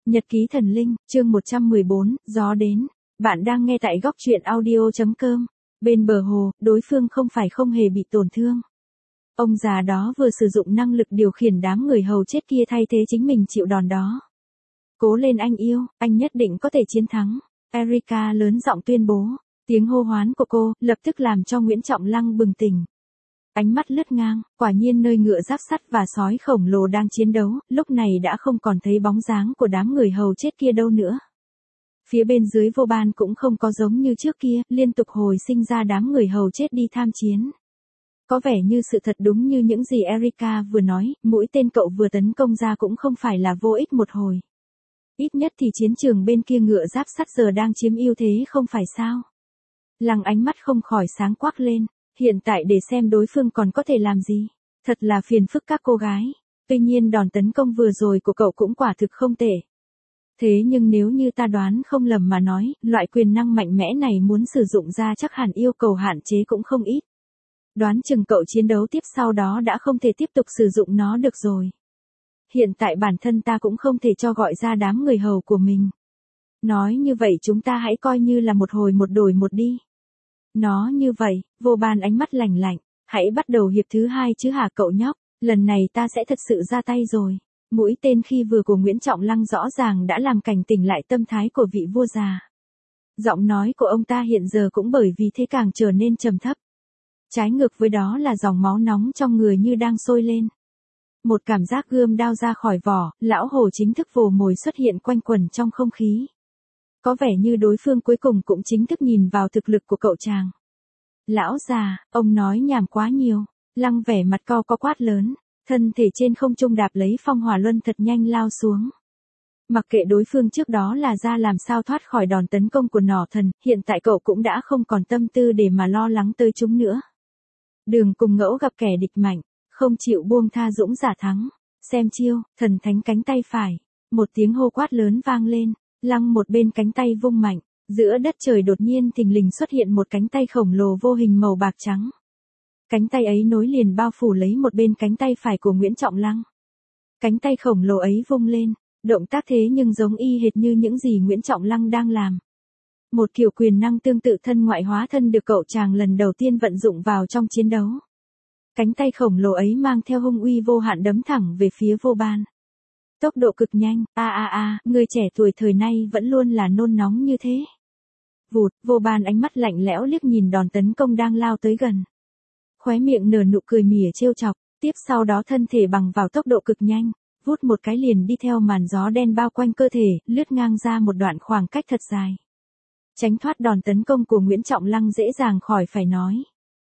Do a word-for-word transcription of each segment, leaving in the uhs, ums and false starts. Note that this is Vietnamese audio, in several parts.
Nhật ký thần linh, chương một trăm mười bốn, gió đến. Bạn đang nghe tại góc truyện audio chấm com. Bên bờ hồ, đối phương không phải không hề bị tổn thương. Ông già đó vừa sử dụng năng lực điều khiển đám người hầu chết kia thay thế chính mình chịu đòn đó. Cố lên anh yêu, anh nhất định có thể chiến thắng. Erika lớn giọng tuyên bố. Tiếng hô hoán của cô lập tức làm cho Nguyễn Trọng Lăng bừng tỉnh. Ánh mắt lướt ngang, quả nhiên nơi ngựa giáp sắt và sói khổng lồ đang chiến đấu, lúc này đã không còn thấy bóng dáng của đám người hầu chết kia đâu nữa. Phía bên dưới vô ban cũng không có giống như trước kia, liên tục hồi sinh ra đám người hầu chết đi tham chiến. Có vẻ như sự thật đúng như những gì Erika vừa nói, mũi tên cậu vừa tấn công ra cũng không phải là vô ích một hồi. Ít nhất thì chiến trường bên kia ngựa giáp sắt giờ đang chiếm ưu thế không phải sao. Lăng ánh mắt không khỏi sáng quắc lên. Hiện tại để xem đối phương còn có thể làm gì. Thật là phiền phức các cô gái. Tuy nhiên đòn tấn công vừa rồi của cậu cũng quả thực không tệ. Thế nhưng nếu như ta đoán không lầm mà nói, loại quyền năng mạnh mẽ này muốn sử dụng ra chắc hẳn yêu cầu hạn chế cũng không ít. Đoán chừng cậu chiến đấu tiếp sau đó đã không thể tiếp tục sử dụng nó được rồi. Hiện tại bản thân ta cũng không thể cho gọi ra đám người hầu của mình. Nói như vậy chúng ta hãy coi như là một hồi một đổi một đi. Nó như vậy, vô ban ánh mắt lạnh lạnh, hãy bắt đầu hiệp thứ hai chứ hả cậu nhóc, lần này ta sẽ thật sự ra tay rồi. Mũi tên khi vừa của Nguyễn Trọng Lăng rõ ràng đã làm cảnh tỉnh lại tâm thái của vị vua già. Giọng nói của ông ta hiện giờ cũng bởi vì thế càng trở nên trầm thấp. Trái ngược với đó là dòng máu nóng trong người như đang sôi lên. Một cảm giác gươm đao ra khỏi vỏ, lão hồ chính thức vồ mồi xuất hiện quanh quẩn trong không khí. Có vẻ như đối phương cuối cùng cũng chính thức nhìn vào thực lực của cậu chàng. Lão già, ông nói nhảm quá nhiều. Lăng vẻ mặt cau có quát lớn, thân thể trên không trung đạp lấy phong hỏa luân thật nhanh lao xuống. Mặc kệ đối phương trước đó là ra làm sao thoát khỏi đòn tấn công của nỏ thần, hiện tại cậu cũng đã không còn tâm tư để mà lo lắng tới chúng nữa. Đường cùng ngẫu gặp kẻ địch mạnh, không chịu buông tha dũng giả thắng. Xem chiêu, thần thánh cánh tay phải. Một tiếng hô quát lớn vang lên. Lăng một bên cánh tay vung mạnh, giữa đất trời đột nhiên thình lình xuất hiện một cánh tay khổng lồ vô hình màu bạc trắng. Cánh tay ấy nối liền bao phủ lấy một bên cánh tay phải của Nguyễn Trọng Lăng. Cánh tay khổng lồ ấy vung lên, động tác thế nhưng giống y hệt như những gì Nguyễn Trọng Lăng đang làm. Một kiểu quyền năng tương tự thân ngoại hóa thân được cậu chàng lần đầu tiên vận dụng vào trong chiến đấu. Cánh tay khổng lồ ấy mang theo hung uy vô hạn đấm thẳng về phía vô ban. Tốc độ cực nhanh, a a a, người trẻ tuổi thời nay vẫn luôn là nôn nóng như thế. Vụt, vô ban ánh mắt lạnh lẽo liếc nhìn đòn tấn công đang lao tới gần. Khóe miệng nở nụ cười mỉa trêu chọc, tiếp sau đó thân thể bằng vào tốc độ cực nhanh, vút một cái liền đi theo màn gió đen bao quanh cơ thể, lướt ngang ra một đoạn khoảng cách thật dài. Tránh thoát đòn tấn công của Nguyễn Trọng Lăng dễ dàng khỏi phải nói.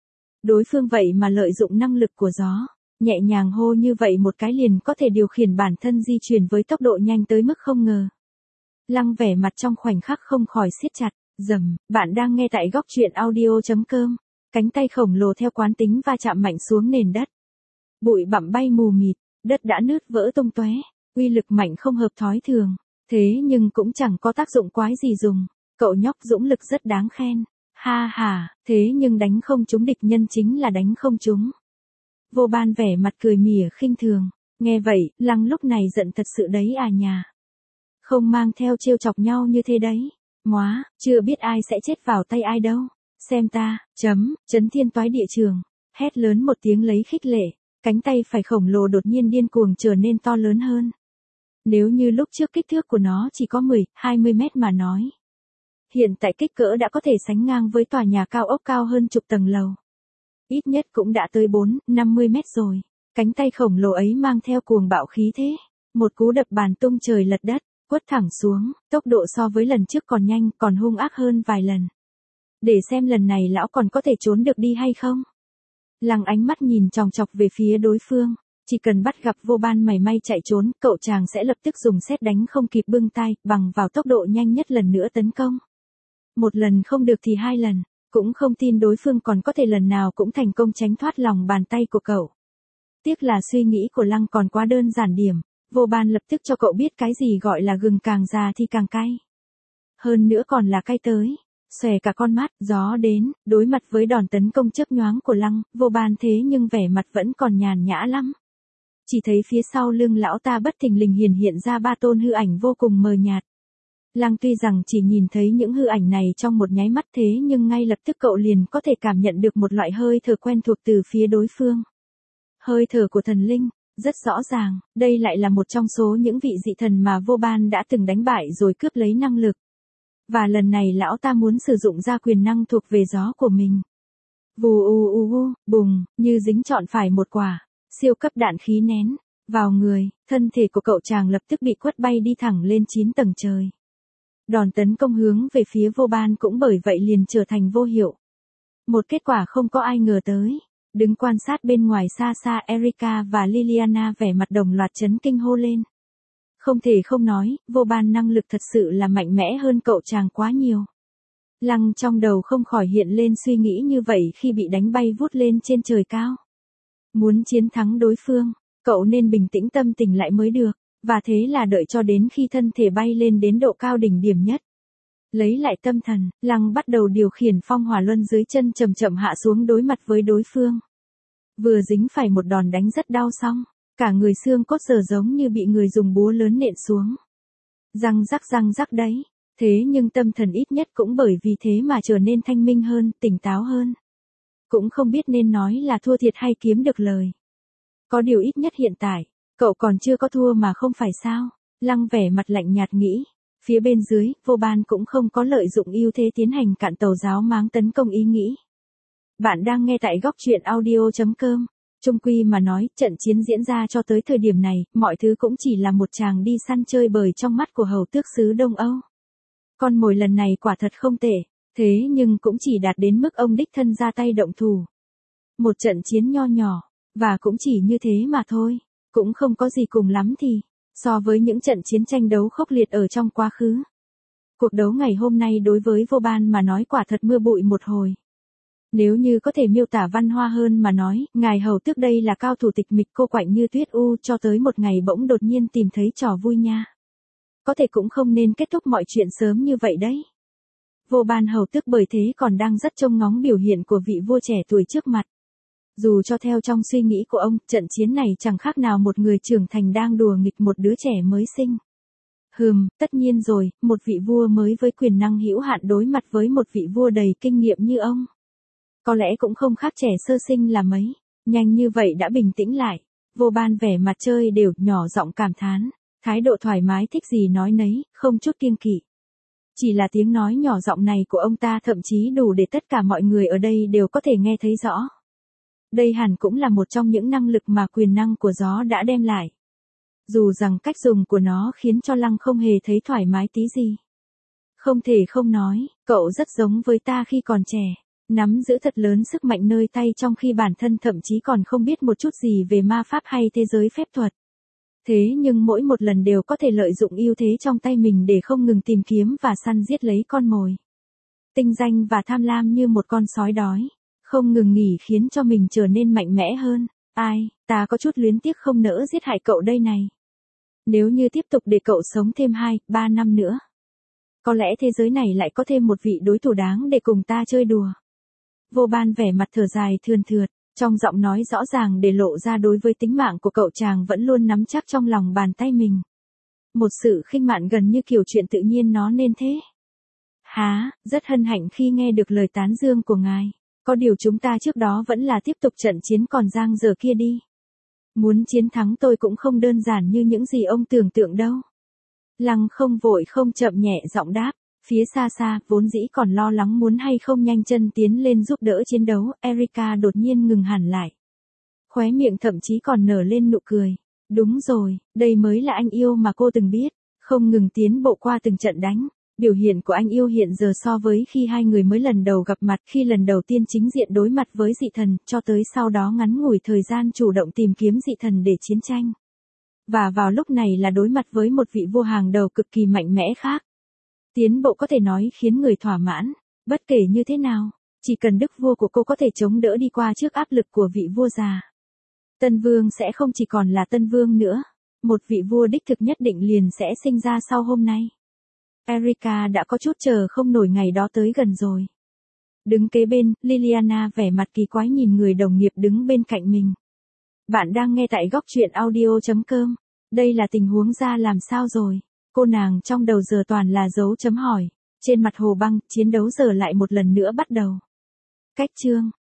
Đối phương vậy mà lợi dụng năng lực của gió. Nhẹ nhàng hô như vậy một cái liền có thể điều khiển bản thân di chuyển với tốc độ nhanh tới mức không ngờ. Lăng vẻ mặt trong khoảnh khắc không khỏi siết chặt, rầm, bạn đang nghe tại góc truyện audio chấm com. Cánh tay khổng lồ theo quán tính va chạm mạnh xuống nền đất. Bụi bặm bay mù mịt, đất đã nứt vỡ tung tóe, uy lực mạnh không hợp thói thường. Thế nhưng cũng chẳng có tác dụng quái gì dùng, cậu nhóc dũng lực rất đáng khen. Ha ha, thế nhưng đánh không trúng địch nhân chính là đánh không trúng. Vô ban vẻ mặt cười mỉa khinh thường, nghe vậy, Lăng lúc này giận thật sự đấy à nhà. Không mang theo trêu chọc nhau như thế đấy, móa, chưa biết ai sẽ chết vào tay ai đâu, xem ta, chấm, chấn thiên toái địa trường, hét lớn một tiếng lấy khích lệ, cánh tay phải khổng lồ đột nhiên điên cuồng trở nên to lớn hơn. Nếu như lúc trước kích thước của nó chỉ có mười, hai mươi mét mà nói. Hiện tại kích cỡ đã có thể sánh ngang với tòa nhà cao ốc cao hơn chục tầng lầu. Ít nhất cũng đã tới bốn, năm mươi mét rồi. Cánh tay khổng lồ ấy mang theo cuồng bạo khí thế. Một cú đập bàn tung trời lật đất, quất thẳng xuống, tốc độ so với lần trước còn nhanh, còn hung ác hơn vài lần. Để xem lần này lão còn có thể trốn được đi hay không. Lăng ánh mắt nhìn chòng chọc về phía đối phương. Chỉ cần bắt gặp vô ban mảy may chạy trốn, cậu chàng sẽ lập tức dùng sét đánh không kịp bưng tay, bằng vào tốc độ nhanh nhất lần nữa tấn công. Một lần không được thì hai lần. Cũng không tin đối phương còn có thể lần nào cũng thành công tránh thoát lòng bàn tay của cậu. Tiếc là suy nghĩ của Lăng còn quá đơn giản điểm, vô ban lập tức cho cậu biết cái gì gọi là gừng càng già thì càng cay. Hơn nữa còn là cay tới, xòe cả con mắt, gió đến, đối mặt với đòn tấn công chớp nhoáng của Lăng, vô ban thế nhưng vẻ mặt vẫn còn nhàn nhã lắm. Chỉ thấy phía sau lưng lão ta bất thình lình hiển hiện ra ba tôn hư ảnh vô cùng mờ nhạt. Lăng tuy rằng chỉ nhìn thấy những hư ảnh này trong một nháy mắt thế nhưng ngay lập tức cậu liền có thể cảm nhận được một loại hơi thở quen thuộc từ phía đối phương. Hơi thở của thần linh, rất rõ ràng, đây lại là một trong số những vị dị thần mà Vô Ban đã từng đánh bại rồi cướp lấy năng lực. Và lần này lão ta muốn sử dụng ra quyền năng thuộc về gió của mình. Vù u u u, bùng, như dính trọn phải một quả, siêu cấp đạn khí nén, vào người, thân thể của cậu chàng lập tức bị quất bay đi thẳng lên chín tầng trời. Đòn tấn công hướng về phía Vô Ban cũng bởi vậy liền trở thành vô hiệu. Một kết quả không có ai ngờ tới. Đứng quan sát bên ngoài xa xa Erika và Liliana vẻ mặt đồng loạt chấn kinh hô lên. Không thể không nói, Vô Ban năng lực thật sự là mạnh mẽ hơn cậu chàng quá nhiều. Lăng trong đầu không khỏi hiện lên suy nghĩ như vậy khi bị đánh bay vút lên trên trời cao. Muốn chiến thắng đối phương, cậu nên bình tĩnh tâm tình lại mới được, và thế là đợi cho đến khi thân thể bay lên đến độ cao đỉnh điểm nhất. Lấy lại tâm thần, Lăng bắt đầu điều khiển phong hỏa luân dưới chân chậm chậm hạ xuống đối mặt với đối phương. Vừa dính phải một đòn đánh rất đau xong, cả người xương cốt giờ giống như bị người dùng búa lớn nện xuống. Răng rắc răng rắc đấy, thế nhưng tâm thần ít nhất cũng bởi vì thế mà trở nên thanh minh hơn, tỉnh táo hơn. Cũng không biết nên nói là thua thiệt hay kiếm được lời. Có điều ít nhất hiện tại, cậu còn chưa có thua mà không phải sao? Lăng vẻ mặt lạnh nhạt nghĩ. Phía bên dưới, Vô Ban cũng không có lợi dụng ưu thế tiến hành cạn tàu giáo máng tấn công ý nghĩ. Bạn đang nghe tại góc truyện audio chấm com. Chung quy mà nói, trận chiến diễn ra cho tới thời điểm này, mọi thứ cũng chỉ là một chàng đi săn chơi bời trong mắt của hầu tước xứ Đông Âu. Con mồi lần này quả thật không tệ, thế nhưng cũng chỉ đạt đến mức ông đích thân ra tay động thủ. Một trận chiến nho nhỏ, và cũng chỉ như thế mà thôi, cũng không có gì cùng lắm thì, so với những trận chiến tranh đấu khốc liệt ở trong quá khứ. Cuộc đấu ngày hôm nay đối với Vô Ban mà nói quả thật mưa bụi một hồi. Nếu như có thể miêu tả văn hoa hơn mà nói, ngài hầu tước đây là cao thủ tịch mịch cô quạnh như tuyết u cho tới một ngày bỗng đột nhiên tìm thấy trò vui nha. Có thể cũng không nên kết thúc mọi chuyện sớm như vậy đấy. Vô Ban hầu tước bởi thế còn đang rất trông ngóng biểu hiện của vị vua trẻ tuổi trước mặt. Dù cho theo trong suy nghĩ của ông, trận chiến này chẳng khác nào một người trưởng thành đang đùa nghịch một đứa trẻ mới sinh. Hừm, tất nhiên rồi, một vị vua mới với quyền năng hữu hạn đối mặt với một vị vua đầy kinh nghiệm như ông. Có lẽ cũng không khác trẻ sơ sinh là mấy, nhanh như vậy đã bình tĩnh lại. Vô Ban vẻ mặt chơi đều, nhỏ giọng cảm thán, thái độ thoải mái thích gì nói nấy, không chút kiêng kỵ. Chỉ là tiếng nói nhỏ giọng này của ông ta thậm chí đủ để tất cả mọi người ở đây đều có thể nghe thấy rõ. Đây hẳn cũng là một trong những năng lực mà quyền năng của gió đã đem lại. Dù rằng cách dùng của nó khiến cho Lăng không hề thấy thoải mái tí gì. Không thể không nói, cậu rất giống với ta khi còn trẻ, nắm giữ thật lớn sức mạnh nơi tay trong khi bản thân thậm chí còn không biết một chút gì về ma pháp hay thế giới phép thuật. Thế nhưng mỗi một lần đều có thể lợi dụng ưu thế trong tay mình để không ngừng tìm kiếm và săn giết lấy con mồi. Tinh danh và tham lam như một con sói đói, không ngừng nghỉ khiến cho mình trở nên mạnh mẽ hơn. Ai, ta có chút luyến tiếc không nỡ giết hại cậu đây này. Nếu như tiếp tục để cậu sống thêm hai, ba năm nữa, có lẽ thế giới này lại có thêm một vị đối thủ đáng để cùng ta chơi đùa. Vô Ban vẻ mặt thở dài thườn thượt, trong giọng nói rõ ràng để lộ ra đối với tính mạng của cậu chàng vẫn luôn nắm chắc trong lòng bàn tay mình. Một sự khinh mạn gần như kiểu chuyện tự nhiên nó nên thế. Há, rất hân hạnh khi nghe được lời tán dương của ngài. Có điều chúng ta trước đó vẫn là tiếp tục trận chiến còn dang dở kia đi. Muốn chiến thắng tôi cũng không đơn giản như những gì ông tưởng tượng đâu. Lăng không vội không chậm nhẹ giọng đáp. Phía xa xa, vốn dĩ còn lo lắng muốn hay không nhanh chân tiến lên giúp đỡ chiến đấu, Erika đột nhiên ngừng hẳn lại. Khóe miệng thậm chí còn nở lên nụ cười. Đúng rồi, đây mới là anh yêu mà cô từng biết, không ngừng tiến bộ qua từng trận đánh. Biểu hiện của anh yêu hiện giờ so với khi hai người mới lần đầu gặp mặt, khi lần đầu tiên chính diện đối mặt với dị thần, cho tới sau đó ngắn ngủi thời gian chủ động tìm kiếm dị thần để chiến tranh. Và vào lúc này là đối mặt với một vị vua hàng đầu cực kỳ mạnh mẽ khác. Tiến bộ có thể nói khiến người thỏa mãn, bất kể như thế nào, chỉ cần đức vua của cô có thể chống đỡ đi qua trước áp lực của vị vua già. Tân vương sẽ không chỉ còn là tân vương nữa, một vị vua đích thực nhất định liền sẽ sinh ra sau hôm nay. Erika đã có chút chờ không nổi ngày đó tới gần rồi. Đứng kế bên, Liliana vẻ mặt kỳ quái nhìn người đồng nghiệp đứng bên cạnh mình. Bạn đang nghe tại góc truyện audio.com. Đây là tình huống ra làm sao rồi? Cô nàng trong đầu giờ toàn là dấu chấm hỏi. Trên mặt Hồ Băng, chiến đấu giờ lại một lần nữa bắt đầu. Cách chương.